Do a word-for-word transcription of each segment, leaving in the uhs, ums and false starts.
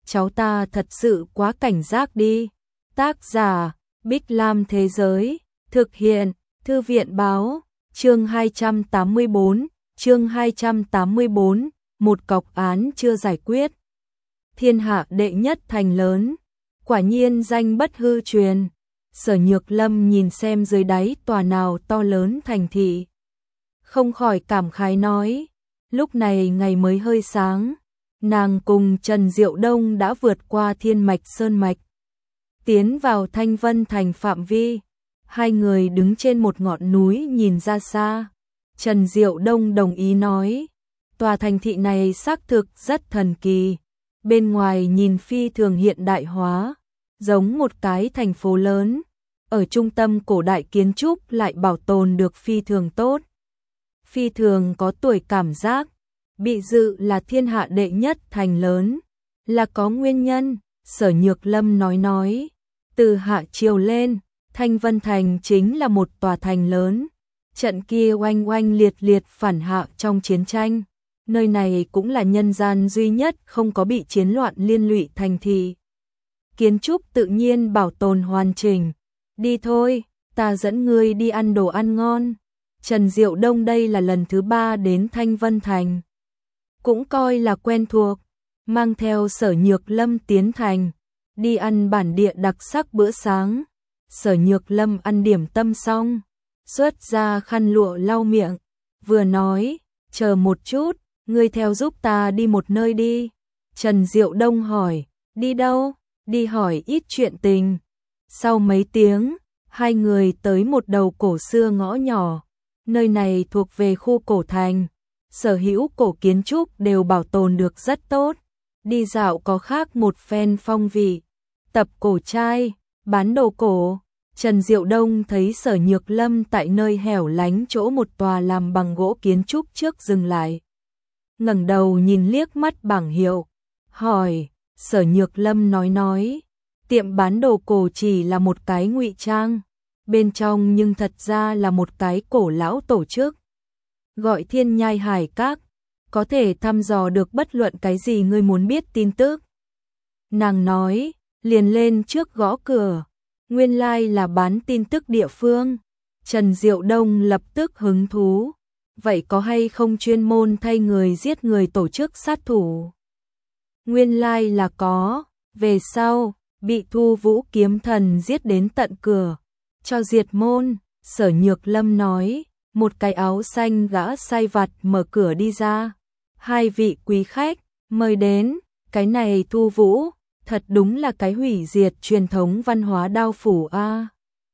cháu ta thật sự quá cảnh giác đi. Tác giả, Bích Lam Thế Giới, thực hiện, Thư viện Báo, chương hai trăm tám mươi tư, chương hai trăm tám mươi tư, một cọc án chưa giải quyết. Thiên hạ đệ nhất thành lớn, quả nhiên danh bất hư truyền. Sở Nhược Lâm nhìn xem dưới đáy tòa nào to lớn thành thị, không khỏi cảm khái nói, lúc này ngày mới hơi sáng, nàng cùng Trần Diệu Đông đã vượt qua Thiên Mạch Sơn Mạch, tiến vào Thanh Vân Thành phạm vi. Hai người đứng trên một ngọn núi nhìn ra xa. Trần Diệu Đông đồng ý nói, tòa thành thị này xác thực rất thần kỳ, bên ngoài nhìn phi thường hiện đại hóa, giống một cái thành phố lớn, ở trung tâm cổ đại kiến trúc lại bảo tồn được phi thường tốt. Phi thường có tuổi cảm giác, bị dự là thiên hạ đệ nhất thành lớn, là có nguyên nhân. Sở Nhược Lâm nói nói, từ hạ triều lên, Thanh Vân Thành chính là một tòa thành lớn, trận kia oanh oanh liệt liệt phản hạ trong chiến tranh, nơi này cũng là nhân gian duy nhất không có bị chiến loạn liên lụy thành thị. Kiến trúc tự nhiên bảo tồn hoàn chỉnh. Đi thôi, ta dẫn ngươi đi ăn đồ ăn ngon. Trần Diệu Đông đây là lần thứ ba đến Thanh Vân Thành, cũng coi là quen thuộc, mang theo Sở Nhược Lâm tiến thành, đi ăn bản địa đặc sắc bữa sáng. Sở Nhược Lâm ăn điểm tâm xong, xuất ra khăn lụa lau miệng, vừa nói, chờ một chút, ngươi theo giúp ta đi một nơi đi. Trần Diệu Đông hỏi, đi đâu? Đi hỏi ít chuyện tình. Sau mấy tiếng, hai người tới một đầu cổ xưa ngõ nhỏ, nơi này thuộc về khu cổ thành, sở hữu cổ kiến trúc đều bảo tồn được rất tốt, đi dạo có khác một phen phong vị. Tập cổ trai, bán đồ cổ. Trần Diệu Đông thấy Sở Nhược Lâm tại nơi hẻo lánh chỗ một tòa làm bằng gỗ kiến trúc trước dừng lại, ngẩng đầu nhìn liếc mắt bảng hiệu, hỏi. Sở Nhược Lâm nói nói, tiệm bán đồ cổ chỉ là một cái ngụy trang, bên trong nhưng thật ra là một cái cổ lão tổ chức, gọi Thiên Nhai Hải Các, có thể thăm dò được bất luận cái gì ngươi muốn biết tin tức. Nàng nói, liền lên trước gõ cửa, nguyên lai là bán tin tức địa phương. Trần Diệu Đông lập tức hứng thú, vậy có hay không chuyên môn thay người giết người tổ chức sát thủ? Nguyên lai là có, về sau, bị Thu Vũ kiếm thần giết đến tận cửa, cho diệt môn. Sở Nhược Lâm nói, một cái áo xanh gã sai vặt mở cửa đi ra, hai vị quý khách, mời đến. Cái này Thu Vũ, thật đúng là cái hủy diệt truyền thống văn hóa đao phủ a. À.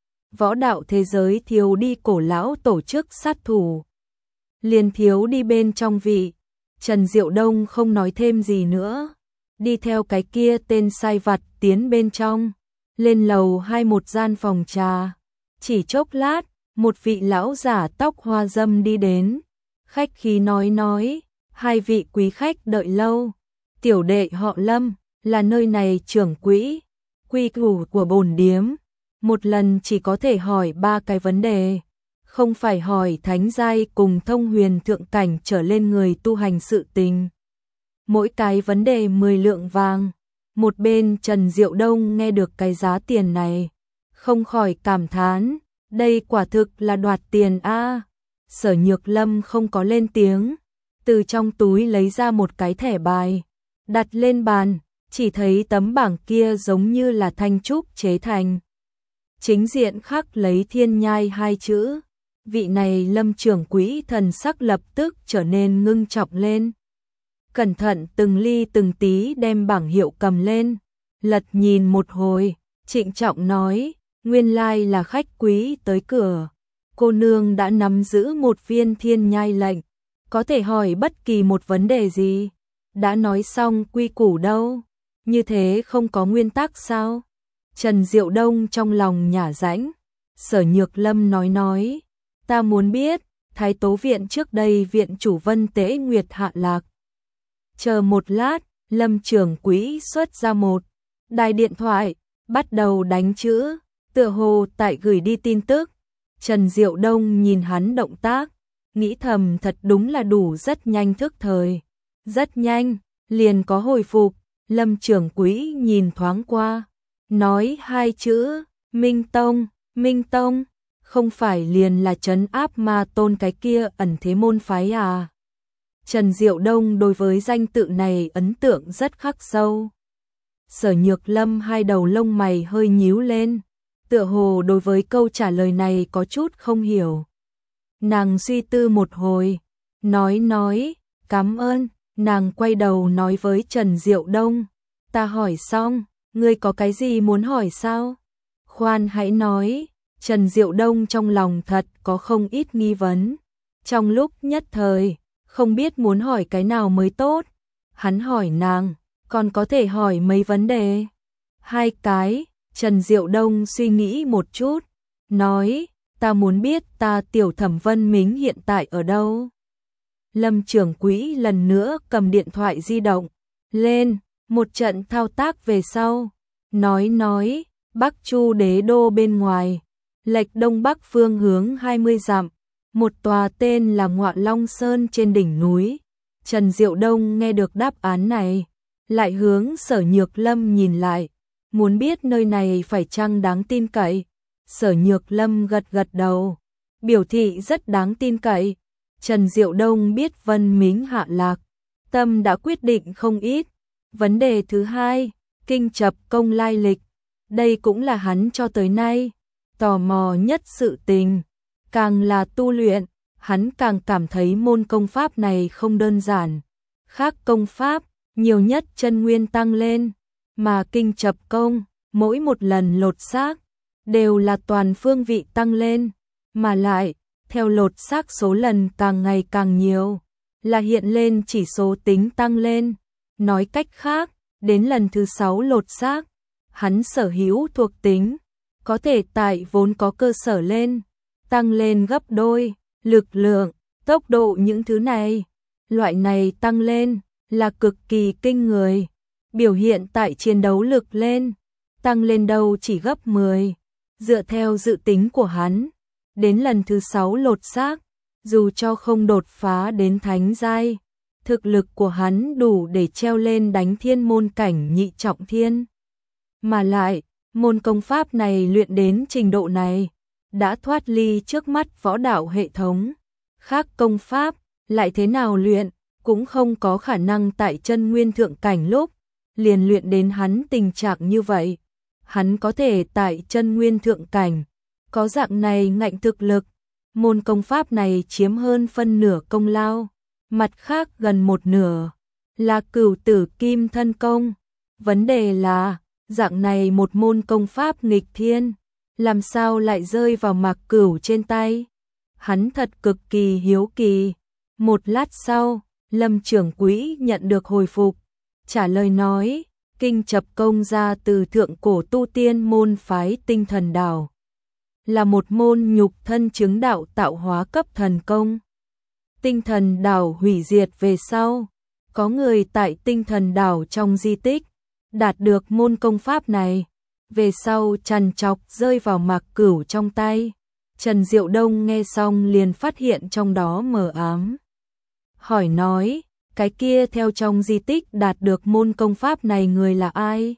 Võ đạo thế giới thiếu đi cổ lão tổ chức sát thủ, liền thiếu đi bên trong vị. Trần Diệu Đông không nói thêm gì nữa, đi theo cái kia tên sai vặt tiến bên trong, lên lầu hai một gian phòng trà. Chỉ chốc lát, một vị lão giả tóc hoa dâm đi đến, khách khí nói nói, hai vị quý khách đợi lâu, tiểu đệ họ Lâm, là nơi này trưởng quỹ. Quy củ của bổn điếm, một lần chỉ có thể hỏi ba cái vấn đề, không phải hỏi thánh giai cùng thông huyền thượng cảnh trở lên người tu hành sự tình. Mỗi cái vấn đề mười lượng vàng. Một bên Trần Diệu Đông nghe được cái giá tiền này, không khỏi cảm thán, đây quả thực là đoạt tiền a. À. Sở Nhược Lâm không có lên tiếng, từ trong túi lấy ra một cái thẻ bài, đặt lên bàn, chỉ thấy tấm bảng kia giống như là thanh trúc chế thành. Chính diện khắc lấy Thiên Nhai hai chữ, vị này Lâm trưởng quỹ thần sắc lập tức trở nên ngưng trọng lên. Cẩn thận từng ly từng tí đem bảng hiệu cầm lên, lật nhìn một hồi, trịnh trọng nói, nguyên lai là khách quý tới cửa. Cô nương đã nắm giữ một viên Thiên Nhai lệnh, có thể hỏi bất kỳ một vấn đề gì. Đã nói xong quy củ đâu, như thế không có nguyên tắc sao? Trần Diệu Đông trong lòng nhả rãnh. Sở Nhược Lâm nói nói, ta muốn biết, Thái Tố Viện trước đây viện chủ Vân Tế Nguyệt hạ lạc. Chờ một lát, Lâm trưởng quỹ xuất ra một đài điện thoại, bắt đầu đánh chữ, tựa hồ tại gửi đi tin tức. Trần Diệu Đông nhìn hắn động tác, nghĩ thầm thật đúng là đủ rất nhanh thức thời. Rất nhanh, liền có hồi phục, Lâm trưởng quỹ nhìn thoáng qua, nói hai chữ, Minh Tông, Minh Tông, không phải liền là trấn áp ma tôn cái kia ẩn thế môn phái à? Trần Diệu Đông đối với danh tự này ấn tượng rất khắc sâu. Sở Nhược Lâm hai đầu lông mày hơi nhíu lên, tựa hồ đối với câu trả lời này có chút không hiểu. Nàng suy tư một hồi, nói nói, cảm ơn, nàng quay đầu nói với Trần Diệu Đông, ta hỏi xong, ngươi có cái gì muốn hỏi sao? Khoan hãy nói, Trần Diệu Đông trong lòng thật có không ít nghi vấn. Trong lúc nhất thời, không biết muốn hỏi cái nào mới tốt. Hắn hỏi nàng, còn có thể hỏi mấy vấn đề. Hai cái, Trần Diệu Đông suy nghĩ một chút, nói, ta muốn biết ta Tiểu Thẩm Vân Mính hiện tại ở đâu. Lâm trưởng quỹ lần nữa cầm điện thoại di động, lên, một trận thao tác về sau, nói nói, Bắc Chu Đế Đô bên ngoài, lệch đông bắc phương hướng hai mươi dặm, một tòa tên là Ngọa Long Sơn trên đỉnh núi. Trần Diệu Đông nghe được đáp án này, lại hướng Sở Nhược Lâm nhìn lại, muốn biết nơi này phải chăng đáng tin cậy. Sở Nhược Lâm gật gật đầu, biểu thị rất đáng tin cậy. Trần Diệu Đông biết Vân Mính hạ lạc, tâm đã quyết định không ít. Vấn đề thứ hai, Kinh Chập Công lai lịch, đây cũng là hắn cho tới nay tò mò nhất sự tình. Càng là tu luyện, hắn càng cảm thấy môn công pháp này không đơn giản. Khác công pháp, nhiều nhất chân nguyên tăng lên, mà Kinh Chập Công, mỗi một lần lột xác, đều là toàn phương vị tăng lên, mà lại, theo lột xác số lần càng ngày càng nhiều, là hiện lên chỉ số tính tăng lên. Nói cách khác, đến lần thứ sáu lột xác, hắn sở hữu thuộc tính, có thể tại vốn có cơ sở lên, tăng lên gấp đôi, lực lượng, tốc độ những thứ này. Loại này tăng lên, là cực kỳ kinh người, biểu hiện tại chiến đấu lực lên, tăng lên đâu chỉ gấp mười. Dựa theo dự tính của hắn, đến lần thứ sáu lột xác, dù cho không đột phá đến thánh giai, thực lực của hắn đủ để treo lên đánh thiên môn cảnh nhị trọng thiên. Mà lại, môn công pháp này luyện đến trình độ này, đã thoát ly trước mắt võ đạo hệ thống. Khác công pháp, lại thế nào luyện, cũng không có khả năng tại chân nguyên thượng cảnh lúc, liền luyện đến hắn tình trạng như vậy. Hắn có thể tại chân nguyên thượng cảnh, có dạng này ngạnh thực lực, môn công pháp này chiếm hơn phân nửa công lao, mặt khác gần một nửa là Cửu Tử Kim Thân Công. Vấn đề là, dạng này một môn công pháp nghịch thiên, làm sao lại rơi vào Mạc Cửu trên tay? Hắn thật cực kỳ hiếu kỳ. Một lát sau, Lâm trưởng quỹ nhận được hồi phục, trả lời nói, Kinh Chập Công ra từ thượng cổ tu tiên môn phái Tinh Thần Đảo, là một môn nhục thân chứng đạo tạo hóa cấp thần công. Tinh Thần Đảo hủy diệt về sau, có người tại Tinh Thần Đảo trong di tích đạt được môn công pháp này, về sau trằn trọc rơi vào Mạc Cửu trong tay. Trần Diệu Đông nghe xong liền phát hiện trong đó mờ ám, hỏi nói, cái kia theo trong di tích đạt được môn công pháp này người là ai?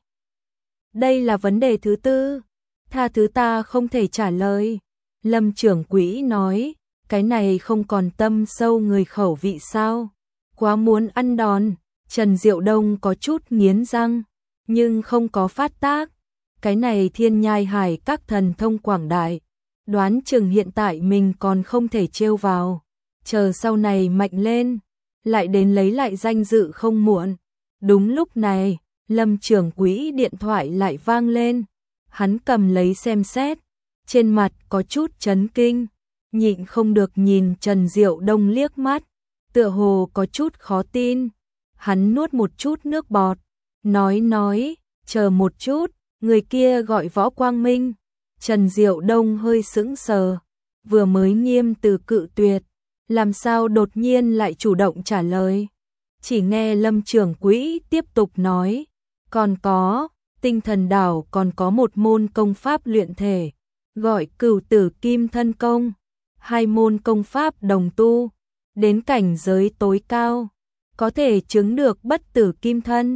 Đây là vấn đề thứ tư, tha thứ ta không thể trả lời. Lâm trưởng quỹ nói, cái này không còn tâm sâu người khẩu vị sao? Quá muốn ăn đòn. Trần Diệu Đông có chút nghiến răng, nhưng không có phát tác. Cái này Thiên Nhai Hải các thần thông quảng đại, đoán chừng hiện tại mình còn không thể trêu vào, chờ sau này mạnh lên, lại đến lấy lại danh dự không muộn. Đúng lúc này, Lâm trưởng quỹ điện thoại lại vang lên, hắn cầm lấy xem xét, trên mặt có chút chấn kinh, nhịn không được nhìn Trần Diệu Đông liếc mắt, tựa hồ có chút khó tin. Hắn nuốt một chút nước bọt, nói nói, chờ một chút, người kia gọi Võ Quang Minh. Trần Diệu Đông hơi sững sờ, vừa mới nghiêm từ cự tuyệt, làm sao đột nhiên lại chủ động trả lời. Chỉ nghe Lâm trưởng quỹ tiếp tục nói, còn có, Tinh Thần Đảo còn có một môn công pháp luyện thể, gọi Cửu Tử Kim Thân Công. Hai môn công pháp đồng tu, đến cảnh giới tối cao, có thể chứng được bất tử kim thân.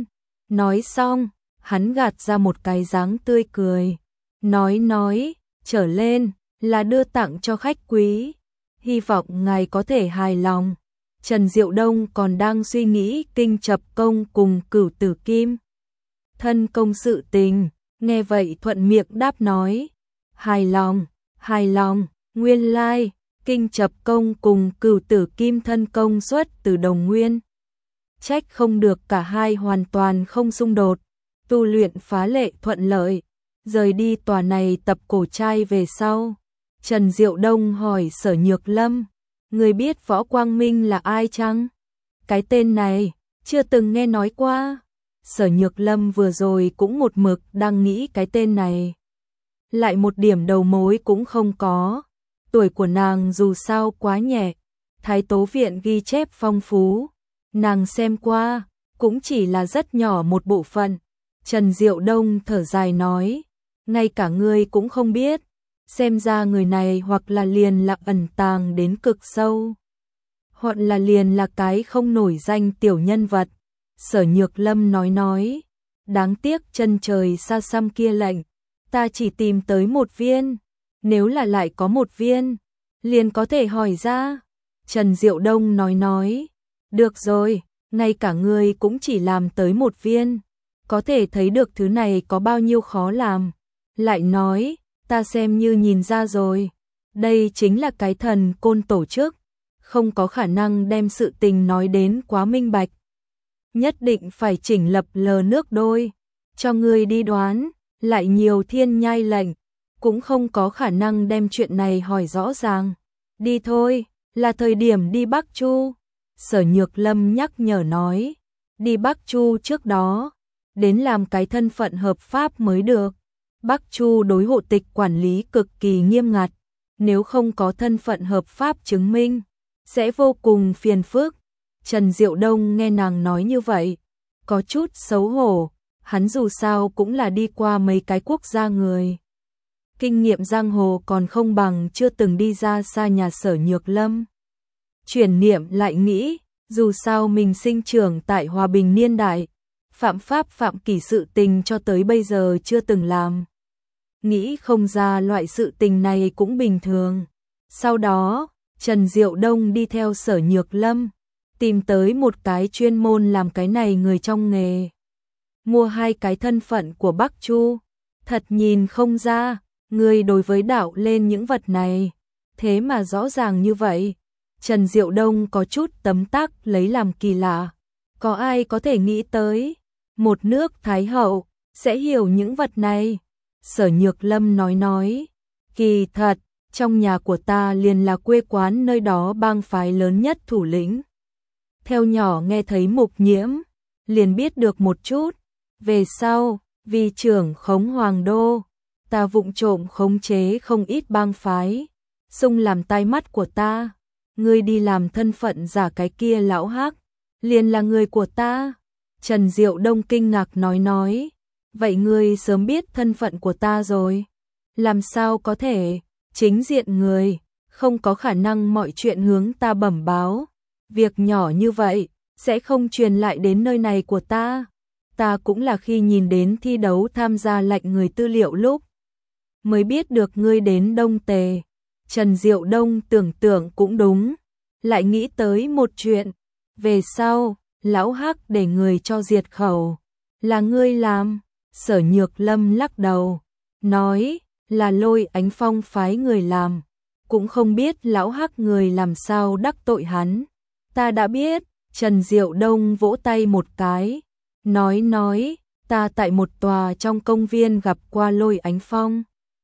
Nói xong, hắn gạt ra một cái dáng tươi cười. Nói nói, trở lên, là đưa tặng cho khách quý. Hy vọng ngài có thể hài lòng. Trần Diệu Đông còn đang suy nghĩ Kinh Chập Công cùng Cửu Tử Kim thân công sự tình, nghe vậy thuận miệng đáp nói. Hài lòng, hài lòng, nguyên lai, like, Kinh Chập Công cùng Cửu Tử Kim thân công xuất từ đồng nguyên. Trách không được cả hai hoàn toàn không xung đột, tu luyện phá lệ thuận lợi, rời đi tòa này tập cổ trai về sau. Trần Diệu Đông hỏi Sở Nhược Lâm, người biết Võ Quang Minh là ai chăng? Cái tên này, chưa từng nghe nói qua. Sở Nhược Lâm vừa rồi cũng một mực đang nghĩ cái tên này. Lại một điểm đầu mối cũng không có. Tuổi của nàng dù sao quá nhẹ, Thái Tố Viện ghi chép phong phú. Nàng xem qua, cũng chỉ là rất nhỏ một bộ phận. Trần Diệu Đông thở dài nói, ngay cả ngươi cũng không biết. Xem ra người này hoặc là liền là ẩn tàng đến cực sâu, hoặc là liền là cái không nổi danh tiểu nhân vật. Sở Nhược Lâm nói nói, đáng tiếc chân trời xa xăm kia lệnh, ta chỉ tìm tới một viên, nếu là lại có một viên, liền có thể hỏi ra. Trần Diệu Đông nói nói, được rồi, ngay cả ngươi cũng chỉ làm tới một viên, có thể thấy được thứ này có bao nhiêu khó làm. Lại nói, ta xem như nhìn ra rồi, đây chính là cái thần côn tổ chức, không có khả năng đem sự tình nói đến quá minh bạch. Nhất định phải chỉnh lập lờ nước đôi, cho ngươi đi đoán, lại nhiều thiên nhai lệnh, cũng không có khả năng đem chuyện này hỏi rõ ràng. Đi thôi, là thời điểm đi Bắc Chu. Sở Nhược Lâm nhắc nhở nói, đi Bắc Chu trước đó, đến làm cái thân phận hợp pháp mới được. Bắc Chu đối hộ tịch quản lý cực kỳ nghiêm ngặt, nếu không có thân phận hợp pháp chứng minh, sẽ vô cùng phiền phức. Trần Diệu Đông nghe nàng nói như vậy, có chút xấu hổ, hắn dù sao cũng là đi qua mấy cái quốc gia người. Kinh nghiệm giang hồ còn không bằng chưa từng đi ra xa nhà Sở Nhược Lâm. Chuyển niệm lại nghĩ, dù sao mình sinh trưởng tại hòa bình niên đại, phạm pháp phạm kỷ sự tình cho tới bây giờ chưa từng làm. Nghĩ không ra loại sự tình này cũng bình thường. Sau đó, Trần Diệu Đông đi theo Sở Nhược Lâm, tìm tới một cái chuyên môn làm cái này người trong nghề. Mua hai cái thân phận của Bắc Chu, thật nhìn không ra, người đối với đạo lên những vật này, thế mà rõ ràng như vậy. Trần Diệu Đông có chút tấm tắc lấy làm kỳ lạ, có ai có thể nghĩ tới, một nước Thái Hậu, sẽ hiểu những vật này. Sở Nhược Lâm nói nói, kỳ thật, trong nhà của ta liền là quê quán nơi đó bang phái lớn nhất thủ lĩnh. Theo nhỏ nghe thấy Mục Nhiễm, liền biết được một chút, về sau, vì trưởng khống hoàng đô, ta vụng trộm khống chế không ít bang phái, xung làm tai mắt của ta, ngươi đi làm thân phận giả cái kia lão hắc, liền là người của ta. Trần Diệu Đông kinh ngạc nói nói, vậy ngươi sớm biết thân phận của ta rồi, làm sao có thể, chính diện người, không có khả năng mọi chuyện hướng ta bẩm báo, việc nhỏ như vậy, sẽ không truyền lại đến nơi này của ta. Ta cũng là khi nhìn đến thi đấu tham gia lệnh người tư liệu lúc, mới biết được ngươi đến Đông Tề. Trần Diệu Đông tưởng tượng cũng đúng, lại nghĩ tới một chuyện, về sau, lão hắc để người cho diệt khẩu, là ngươi làm. Sở Nhược Lâm lắc đầu, nói, là Lôi Ánh Phong phái người làm, cũng không biết lão hắc người làm sao đắc tội hắn. Ta đã biết. Trần Diệu Đông vỗ tay một cái, nói nói, ta tại một tòa trong công viên gặp qua Lôi Ánh Phong.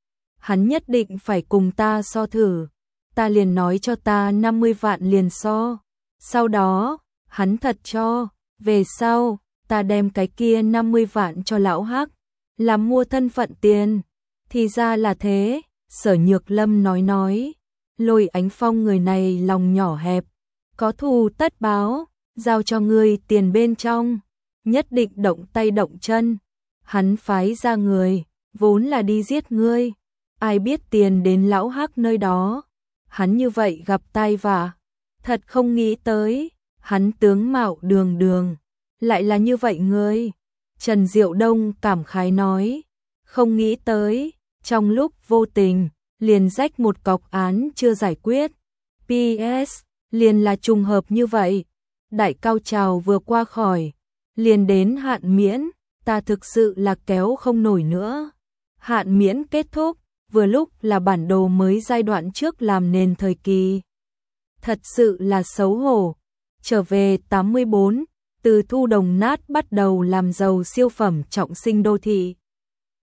Hắn nhất định phải cùng ta so thử, ta liền nói cho ta năm mươi vạn liền so. Sau đó, hắn thật cho, về sau, ta đem cái kia năm mươi vạn cho lão hắc, làm mua thân phận tiền. Thì ra là thế. Sở Nhược Lâm nói nói, Lôi Ánh Phong người này lòng nhỏ hẹp, có thù tất báo, giao cho ngươi tiền bên trong, nhất định động tay động chân. Hắn phái ra người, vốn là đi giết ngươi, ai biết tiền đến lão hắc nơi đó, hắn như vậy gặp tai vạ, thật không nghĩ tới, hắn tướng mạo đường đường, lại là như vậy ngươi. Trần Diệu Đông cảm khái nói, không nghĩ tới, trong lúc vô tình, liền rách một cọc án chưa giải quyết. pê ét, liền là trùng hợp như vậy. Đại cao trào vừa qua khỏi, liền đến hạn miễn, ta thực sự là kéo không nổi nữa. Hạn miễn kết thúc, vừa lúc là bản đồ mới giai đoạn trước làm nền thời kỳ. Thật sự là xấu hổ. Trở về tám mươi bốn, từ thu đồng nát bắt đầu làm giàu siêu phẩm trọng sinh đô thị.